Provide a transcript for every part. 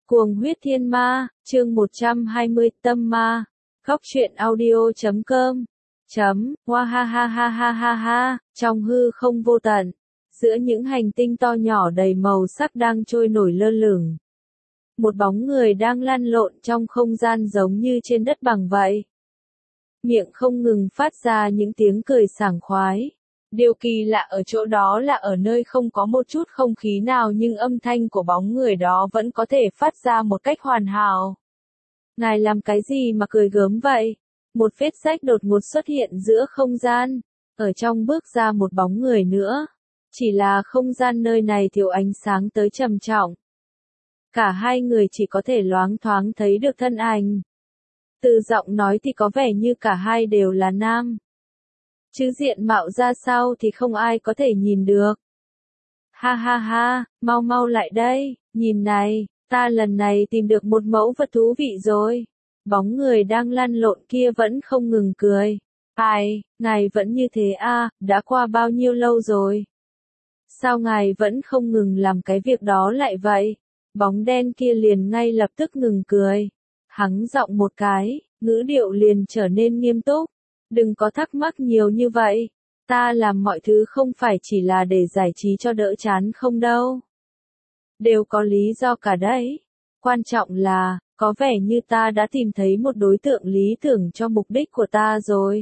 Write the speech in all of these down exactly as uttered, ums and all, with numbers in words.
Cuồng huyết thiên ma, chương một trăm hai mươi, tâm ma. Góc truyện audio chấm com. Chấm, hoa ha ha ha ha ha ha, trong hư không vô tận. Giữa những hành tinh to nhỏ đầy màu sắc đang trôi nổi lơ lửng. Một bóng người đang lăn lộn trong không gian giống như trên đất bằng vậy. Miệng không ngừng phát ra những tiếng cười sảng khoái. Điều kỳ lạ ở chỗ đó là ở nơi không có một chút không khí nào nhưng âm thanh của bóng người đó vẫn có thể phát ra một cách hoàn hảo. Ngài làm cái gì mà cười gớm vậy? Một vết rách đột ngột xuất hiện giữa không gian. Ở trong bước ra một bóng người nữa. Chỉ là không gian nơi này thiếu ánh sáng tới trầm trọng. Cả hai người chỉ có thể loáng thoáng thấy được thân ảnh. Từ giọng nói thì có vẻ như cả hai đều là nam. Chứ diện mạo ra sao thì không ai có thể nhìn được. Ha ha ha, mau mau lại đây, nhìn này, ta lần này tìm được một mẫu vật thú vị rồi. Bóng người đang lăn lộn kia vẫn không ngừng cười. Ai, ngài vẫn như thế à, đã qua bao nhiêu lâu rồi? Sao ngài vẫn không ngừng làm cái việc đó lại vậy? Bóng đen kia liền ngay lập tức ngừng cười. Hắng giọng một cái, ngữ điệu liền trở nên nghiêm túc. Đừng có thắc mắc nhiều như vậy. Ta làm mọi thứ không phải chỉ là để giải trí cho đỡ chán không đâu. Đều có lý do cả đấy. Quan trọng là, có vẻ như ta đã tìm thấy một đối tượng lý tưởng cho mục đích của ta rồi.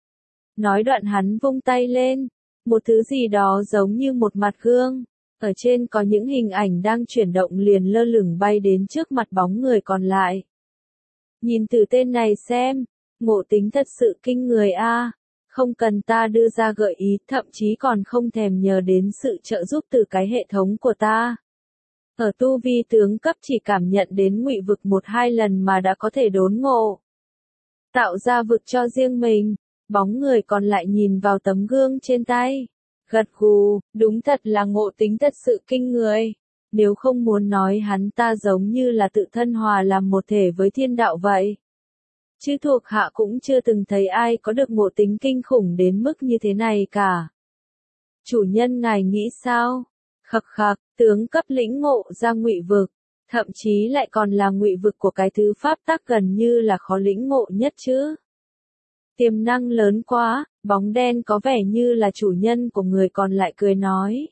Nói đoạn hắn vung tay lên. Một thứ gì đó giống như một mặt gương. Ở trên có những hình ảnh đang chuyển động liền lơ lửng bay đến trước mặt bóng người còn lại. Nhìn từ tên này xem. Ngộ tính thật sự kinh người a, à. Không cần ta đưa ra gợi ý, thậm chí còn không thèm nhờ đến sự trợ giúp từ cái hệ thống của ta. Ở tu vi tướng cấp chỉ cảm nhận đến ngụy vực một hai lần mà đã có thể đốn ngộ. Tạo ra vực cho riêng mình, bóng người còn lại nhìn vào tấm gương trên tay. Gật gù, đúng thật là ngộ tính thật sự kinh người. Nếu không muốn nói hắn ta giống như là tự thân hòa làm một thể với thiên đạo vậy. Chứ thuộc hạ cũng chưa từng thấy ai có được ngộ tính kinh khủng đến mức như thế này cả. Chủ nhân ngài nghĩ sao? Khặc khặc, tướng cấp lĩnh ngộ ra ngụy vực, thậm chí lại còn là ngụy vực của cái thứ pháp tắc gần như là khó lĩnh ngộ nhất chứ. Tiềm năng lớn quá, bóng đen có vẻ như là chủ nhân của người còn lại cười nói.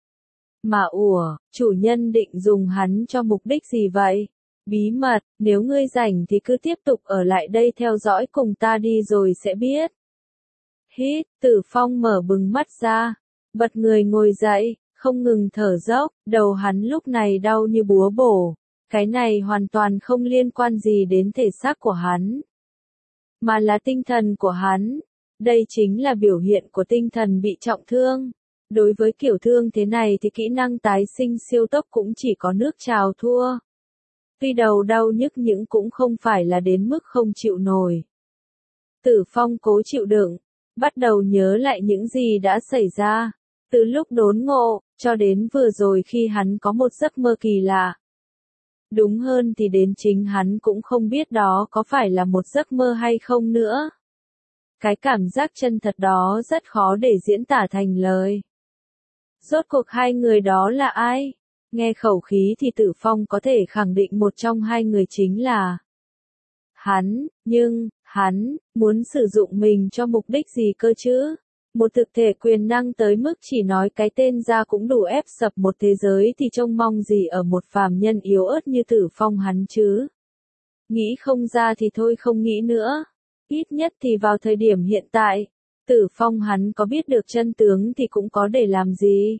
Mà ủa, chủ nhân định dùng hắn cho mục đích gì vậy? Bí mật, nếu ngươi rảnh thì cứ tiếp tục ở lại đây theo dõi cùng ta đi rồi sẽ biết. Hít, Tử Phong mở bừng mắt ra, bật người ngồi dậy, không ngừng thở dốc, đầu hắn lúc này đau như búa bổ. Cái này hoàn toàn không liên quan gì đến thể xác của hắn, mà là tinh thần của hắn. Đây chính là biểu hiện của tinh thần bị trọng thương. Đối với kiểu thương thế này thì kỹ năng tái sinh siêu tốc cũng chỉ có nước trào thua. Tuy đầu đau nhức nhưng cũng không phải là đến mức không chịu nổi. Tử Phong cố chịu đựng, bắt đầu nhớ lại những gì đã xảy ra, từ lúc đốn ngộ, cho đến vừa rồi khi hắn có một giấc mơ kỳ lạ. Đúng hơn thì đến chính hắn cũng không biết đó có phải là một giấc mơ hay không nữa. Cái cảm giác chân thật đó rất khó để diễn tả thành lời. Rốt cuộc hai người đó là ai? Nghe khẩu khí thì Tử Phong có thể khẳng định một trong hai người chính là hắn, nhưng, hắn, muốn sử dụng mình cho mục đích gì cơ chứ? Một thực thể quyền năng tới mức chỉ nói cái tên ra cũng đủ ép sập một thế giới thì trông mong gì ở một phàm nhân yếu ớt như Tử Phong hắn chứ? Nghĩ không ra thì thôi không nghĩ nữa. Ít nhất thì vào thời điểm hiện tại, Tử Phong hắn có biết được chân tướng thì cũng có để làm gì?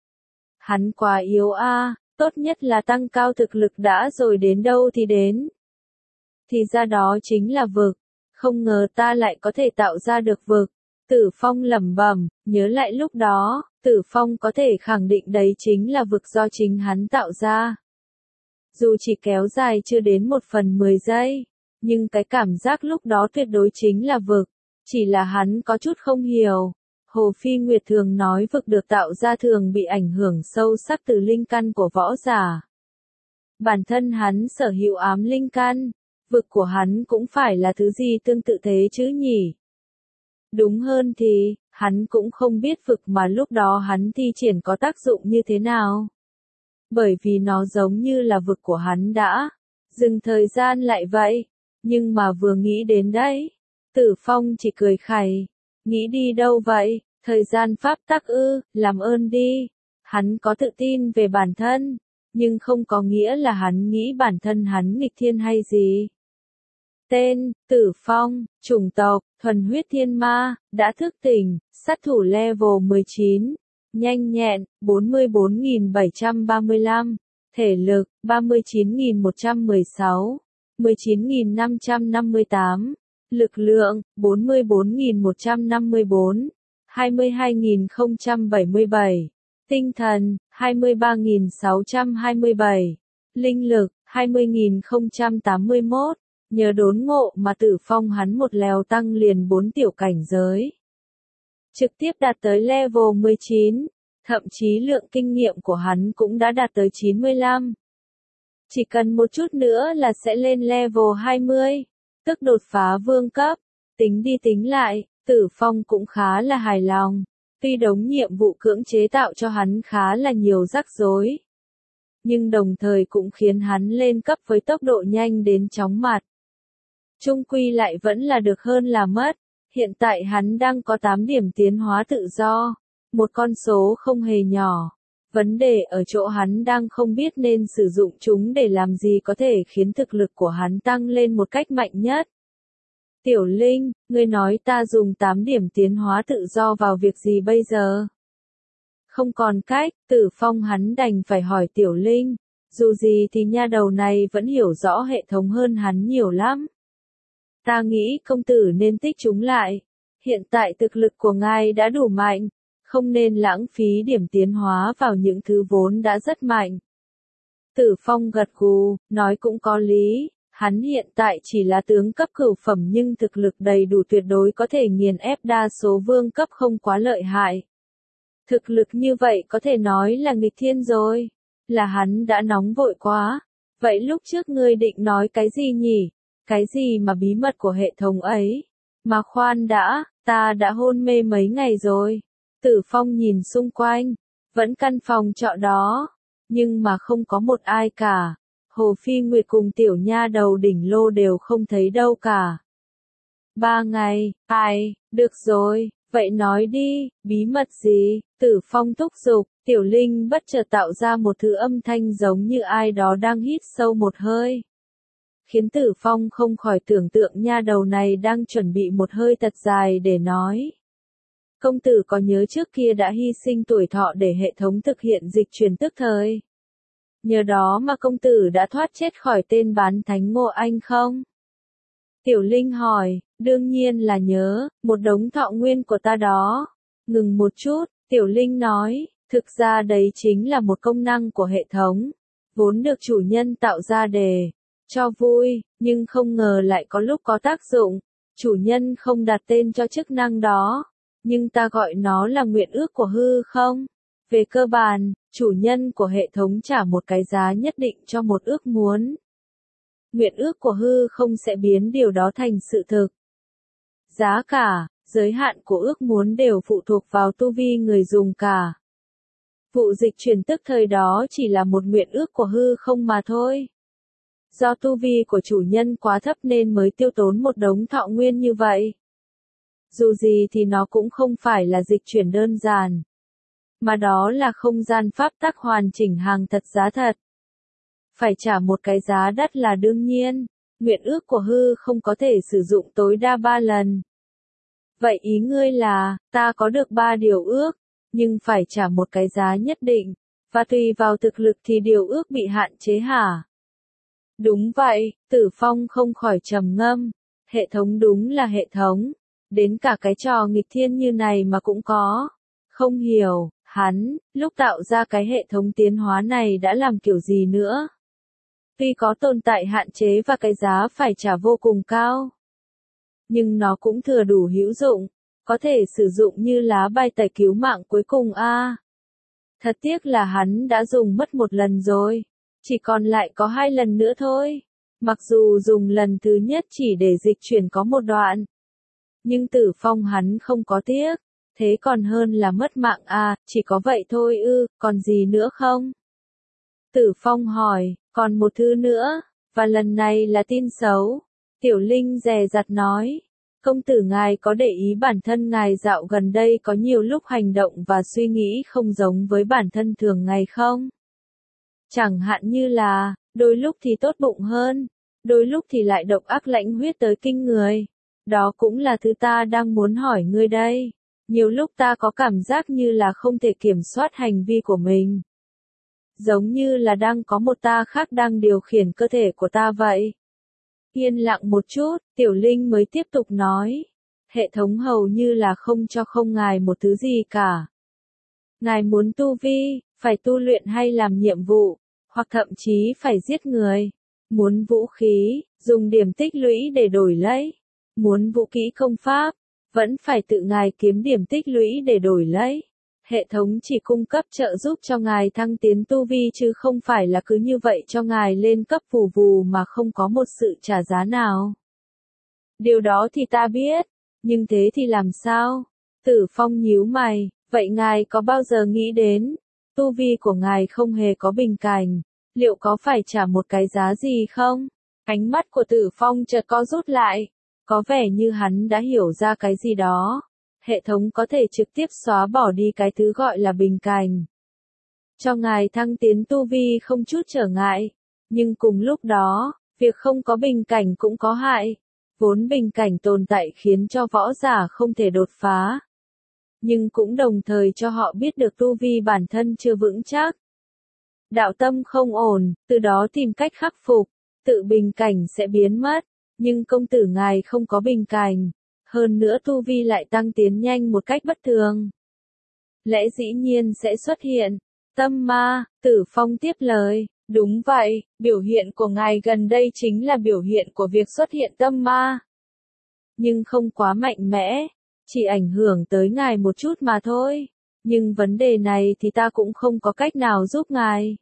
Hắn quá yếu a, à, tốt nhất là tăng cao thực lực đã rồi đến đâu thì đến. Thì ra đó chính là vực, không ngờ ta lại có thể tạo ra được vực. Tử Phong lẩm bẩm, nhớ lại lúc đó, Tử Phong có thể khẳng định đấy chính là vực do chính hắn tạo ra. Dù chỉ kéo dài chưa đến một phần mười giây, nhưng cái cảm giác lúc đó tuyệt đối chính là vực, chỉ là hắn có chút không hiểu. Hồ Phi Nguyệt thường nói vực được tạo ra thường bị ảnh hưởng sâu sắc từ linh căn của võ giả. Bản thân hắn sở hữu ám linh căn, vực của hắn cũng phải là thứ gì tương tự thế chứ nhỉ? Đúng hơn thì, hắn cũng không biết vực mà lúc đó hắn thi triển có tác dụng như thế nào. bởi vì nó giống như là vực của hắn đã dừng thời gian lại vậy. Nhưng mà vừa nghĩ đến đấy, Tử Phong chỉ cười khẩy, nghĩ đi đâu vậy, thời gian pháp tắc ư, làm ơn đi. Hắn có tự tin về bản thân, nhưng không có nghĩa là hắn nghĩ bản thân hắn nghịch thiên hay gì. Tên, Tử Phong, chủng tộc, thuần huyết thiên ma, đã thức tỉnh, sát thủ level mười chín, nhanh nhẹn, bốn mươi bốn nghìn bảy trăm ba mươi lăm, thể lực, ba mươi chín nghìn một trăm mười sáu, mười chín nghìn năm trăm năm mươi tám, lực lượng, bốn mươi bốn nghìn một trăm năm mươi bốn, hai mươi hai nghìn không trăm bảy mươi bảy, tinh thần, hai mươi ba nghìn sáu trăm hai mươi bảy, linh lực, hai mươi nghìn không trăm tám mươi mốt. Nhờ đốn ngộ mà Tử Phong hắn một lèo tăng liền bốn tiểu cảnh giới. Trực tiếp đạt tới level mười chín, thậm chí lượng kinh nghiệm của hắn cũng đã đạt tới chín mươi lăm. Chỉ cần một chút nữa là sẽ lên level hai mươi, tức đột phá vương cấp. Tính đi tính lại, Tử Phong cũng khá là hài lòng. Tuy đống nhiệm vụ cưỡng chế tạo cho hắn khá là nhiều rắc rối, nhưng đồng thời cũng khiến hắn lên cấp với tốc độ nhanh đến chóng mặt. Chung quy lại vẫn là được hơn là mất. Hiện tại hắn đang có tám điểm tiến hóa tự do, một con số không hề nhỏ. Vấn đề ở chỗ hắn đang không biết nên sử dụng chúng để làm gì có thể khiến thực lực của hắn tăng lên một cách mạnh nhất. Tiểu Linh, ngươi nói ta dùng tám điểm tiến hóa tự do vào việc gì bây giờ? Không còn cách, Tử Phong hắn đành phải hỏi Tiểu Linh. Dù gì thì nha đầu này vẫn hiểu rõ hệ thống hơn hắn nhiều lắm. Ta nghĩ công tử nên tích chúng lại. Hiện tại thực lực của ngài đã đủ mạnh, không nên lãng phí điểm tiến hóa vào những thứ vốn đã rất mạnh. Tử Phong gật gù, nói cũng có lý. Hắn hiện tại chỉ là tướng cấp cửu phẩm nhưng thực lực đầy đủ tuyệt đối có thể nghiền ép đa số vương cấp không quá lợi hại. Thực lực như vậy có thể nói là nghịch thiên rồi. Là hắn đã nóng vội quá. Vậy lúc trước ngươi định nói cái gì nhỉ? Cái gì mà bí mật của hệ thống ấy? Mà khoan đã, ta đã hôn mê mấy ngày rồi. Tử Phong nhìn xung quanh, vẫn căn phòng trọ đó, nhưng mà không có một ai cả. Hồ Phi Nguyệt cùng tiểu nha đầu đỉnh lô đều không thấy đâu cả. Ba ngày, ai, được rồi, vậy nói đi, bí mật gì? Tử Phong thúc giục, Tiểu Linh bất chợt tạo ra một thứ âm thanh giống như ai đó đang hít sâu một hơi. Khiến Tử Phong không khỏi tưởng tượng nha đầu này đang chuẩn bị một hơi thật dài để nói. Công tử có nhớ trước kia đã hy sinh tuổi thọ để hệ thống thực hiện dịch truyền tức thời? Nhờ đó mà công tử đã thoát chết khỏi tên bán thánh Ngô Anh không? Tiểu Linh hỏi, đương nhiên là nhớ, một đống thọ nguyên của ta đó. Ngừng một chút, Tiểu Linh nói, thực ra đấy chính là một công năng của hệ thống, vốn được chủ nhân tạo ra để cho vui, nhưng không ngờ lại có lúc có tác dụng. Chủ nhân không đặt tên cho chức năng đó, nhưng ta gọi nó là nguyện ước của hư không. Về cơ bản, chủ nhân của hệ thống trả một cái giá nhất định cho một ước muốn. Nguyện ước của hư không sẽ biến điều đó thành sự thực. Giá cả, giới hạn của ước muốn đều phụ thuộc vào tu vi người dùng cả. Vụ dịch chuyển tức thời đó chỉ là một nguyện ước của hư không mà thôi. Do tu vi của chủ nhân quá thấp nên mới tiêu tốn một đống thọ nguyên như vậy. Dù gì thì nó cũng không phải là dịch chuyển đơn giản, mà đó là không gian pháp tắc hoàn chỉnh hàng thật giá thật. Phải trả một cái giá đắt là đương nhiên, nguyện ước của hư không có thể sử dụng tối đa ba lần. Vậy ý ngươi là, ta có được ba điều ước, nhưng phải trả một cái giá nhất định, và tùy vào thực lực thì điều ước bị hạn chế hả? Đúng vậy, Tử Phong không khỏi trầm ngâm, hệ thống đúng là hệ thống, đến cả cái trò nghịch thiên như này mà cũng có. Không hiểu, hắn, lúc tạo ra cái hệ thống tiến hóa này đã làm kiểu gì nữa? Tuy có tồn tại hạn chế và cái giá phải trả vô cùng cao, nhưng nó cũng thừa đủ hữu dụng, có thể sử dụng như lá bài tẩy cứu mạng cuối cùng a. À, thật tiếc là hắn đã dùng mất một lần rồi, chỉ còn lại có hai lần nữa thôi. Mặc dù dùng lần thứ nhất chỉ để dịch chuyển có một đoạn, nhưng Tử Phong hắn không có tiếc, thế còn hơn là mất mạng à, chỉ có vậy thôi ư, còn gì nữa không? Tử Phong hỏi, còn một thứ nữa, và lần này là tin xấu. Tiểu Linh dè dặt nói, công tử ngài có để ý bản thân ngài dạo gần đây có nhiều lúc hành động và suy nghĩ không giống với bản thân thường ngày không? Chẳng hạn như là, đôi lúc thì tốt bụng hơn, đôi lúc thì lại độc ác lãnh huyết tới kinh người. Đó cũng là thứ ta đang muốn hỏi ngươi đây. Nhiều lúc ta có cảm giác như là không thể kiểm soát hành vi của mình. Giống như là đang có một ta khác đang điều khiển cơ thể của ta vậy. Yên lặng một chút, Tiểu Linh mới tiếp tục nói. Hệ thống hầu như là không cho không ngài một thứ gì cả. Ngài muốn tu vi, phải tu luyện hay làm nhiệm vụ, hoặc thậm chí phải giết người. Muốn vũ khí, dùng điểm tích lũy để đổi lấy. Muốn vũ kỹ công pháp, vẫn phải tự ngài kiếm điểm tích lũy để đổi lấy. Hệ thống chỉ cung cấp trợ giúp cho ngài thăng tiến tu vi chứ không phải là cứ như vậy cho ngài lên cấp vù vù mà không có một sự trả giá nào. Điều đó thì ta biết, nhưng thế thì làm sao? Tử Phong nhíu mày, vậy ngài có bao giờ nghĩ đến, tu vi của ngài không hề có bình cảnh, liệu có phải trả một cái giá gì không? Ánh mắt của Tử Phong chợt co rút lại, có vẻ như hắn đã hiểu ra cái gì đó. Hệ thống có thể trực tiếp xóa bỏ đi cái thứ gọi là bình cảnh. Cho ngài thăng tiến tu vi không chút trở ngại. Nhưng cùng lúc đó, việc không có bình cảnh cũng có hại. Vốn bình cảnh tồn tại khiến cho võ giả không thể đột phá. Nhưng cũng đồng thời cho họ biết được tu vi bản thân chưa vững chắc. Đạo tâm không ổn, từ đó tìm cách khắc phục, tự bình cảnh sẽ biến mất. Nhưng công tử ngài không có bình cảnh. Hơn nữa tu vi lại tăng tiến nhanh một cách bất thường. Lẽ dĩ nhiên sẽ xuất hiện. Tâm ma, Tử Phong tiếp lời. Đúng vậy, biểu hiện của ngài gần đây chính là biểu hiện của việc xuất hiện tâm ma. Nhưng không quá mạnh mẽ, chỉ ảnh hưởng tới ngài một chút mà thôi. Nhưng vấn đề này thì ta cũng không có cách nào giúp ngài.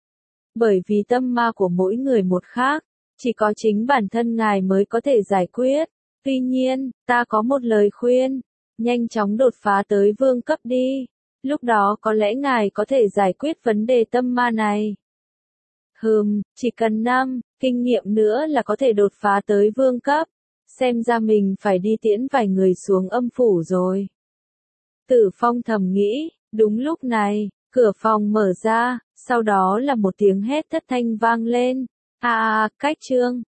Bởi vì tâm ma của mỗi người một khác, chỉ có chính bản thân ngài mới có thể giải quyết. Tuy nhiên, ta có một lời khuyên, nhanh chóng đột phá tới vương cấp đi, lúc đó có lẽ ngài có thể giải quyết vấn đề tâm ma này. Hừm, chỉ cần năm, kinh nghiệm nữa là có thể đột phá tới vương cấp, xem ra mình phải đi tiễn vài người xuống âm phủ rồi. Tử Phong thầm nghĩ, đúng lúc này, cửa phòng mở ra, sau đó là một tiếng hét thất thanh vang lên, à, cách chương.